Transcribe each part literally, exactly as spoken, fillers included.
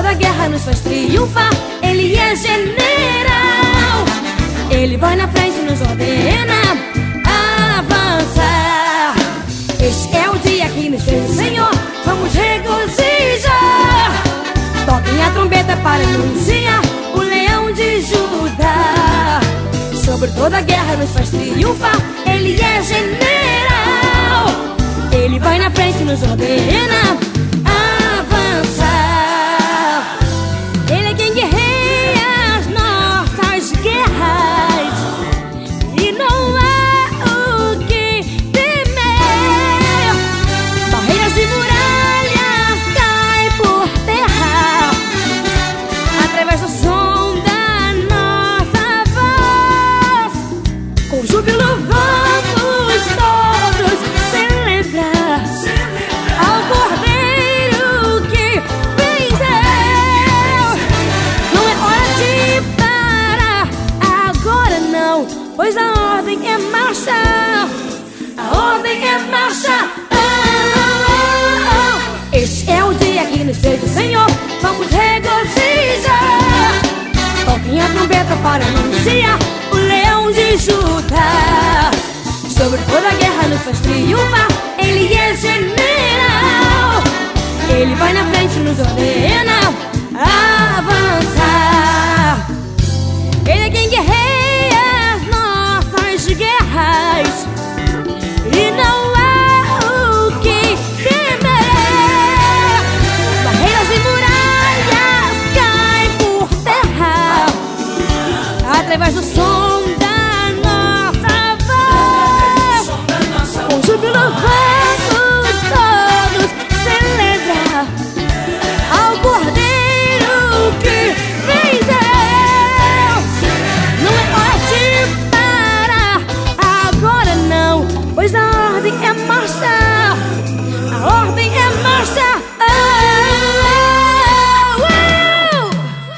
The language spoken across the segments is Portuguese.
toda guerra nos faz triunfar. Ele é general, ele vai na frente e nos ordena avançar. Este é o dia que nos fez o Senhor, vamos regozijar. Toquem a trombeta para anunciar o leão de Judá. Sobre toda guerra nos faz triunfar. Ele é general, ele vai na frente e nos ordena avançar. Ele é quem guerreia as nossas guerras e não há o que temer. Barreiras e muralhas caem por terra através do som da nossa voz. Com júbilo vamos todos celebrar ao Cordeiro que venceu. Não é hora de parar agora não, pois a ordem é marcha. A ordem é marcha. Oh, oh, oh. Este é o dia que nos fez o Senhor, vamos regozijar. Toquem a trombeta para anunciar o leão de Judá. Sobre toda guerra nos faz triunfar. Ele é general, ele vai na frente e nos ordena avançar. Ele é quem guerreia as nossas guerras e não há o que temer. Barreiras e muralhas caem por terra através do som da nossa voz. Com júbilo vamos todos celebrar ao Cordeiro que venceu. Não é hora de parar agora não, pois a ordem é marcha. A ordem é marcha. Oh, oh, oh.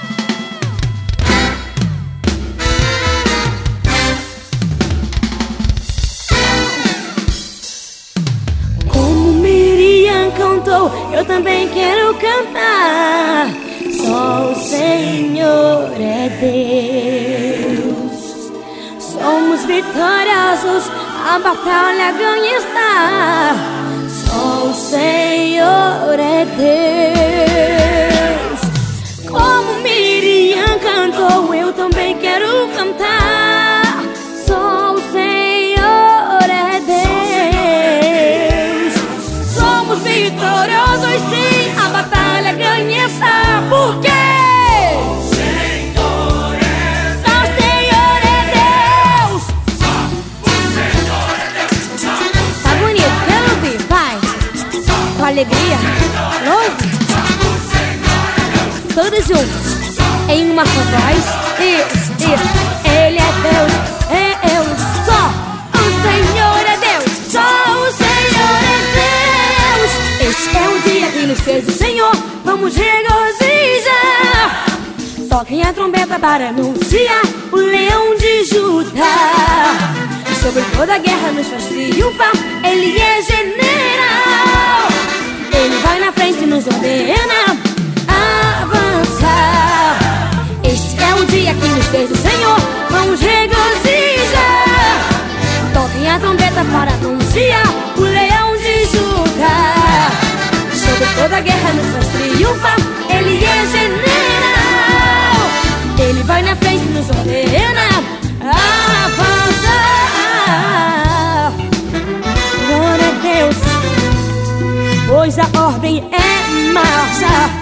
Como Miriam cantou, eu também quero cantar. Só o Senhor é Deus. Somos vitoriosos, a batalha ganha está. Só o Senhor é Deus. Como Miriam cantou, eu também quero cantar. Só o Senhor é Deus. Somos vitoriosos sim, a batalha ganha está. Por quê? Alegria, louve, todos juntos, em uma só voz. Isso, isso. Ele é Deus, é eu. Só o Senhor é Deus, só o Senhor é Deus. Este é o dia que nos fez o Senhor, vamos regozijar. Toquem a trombeta para anunciar o leão de Judá. Sobre toda guerra nos faz triunfar. Ele é general, ele vai na frente e nos ordena avançar. Este é o dia que nos fez o Senhor, vamos regozijar. Toquem a trombeta para anunciar o leão de Judá. Sobre toda guerra nos faz triunfar. Ele é general, ele vai na frente e nos ordena avançar. Glória a Deus, pois a ordem é marcha.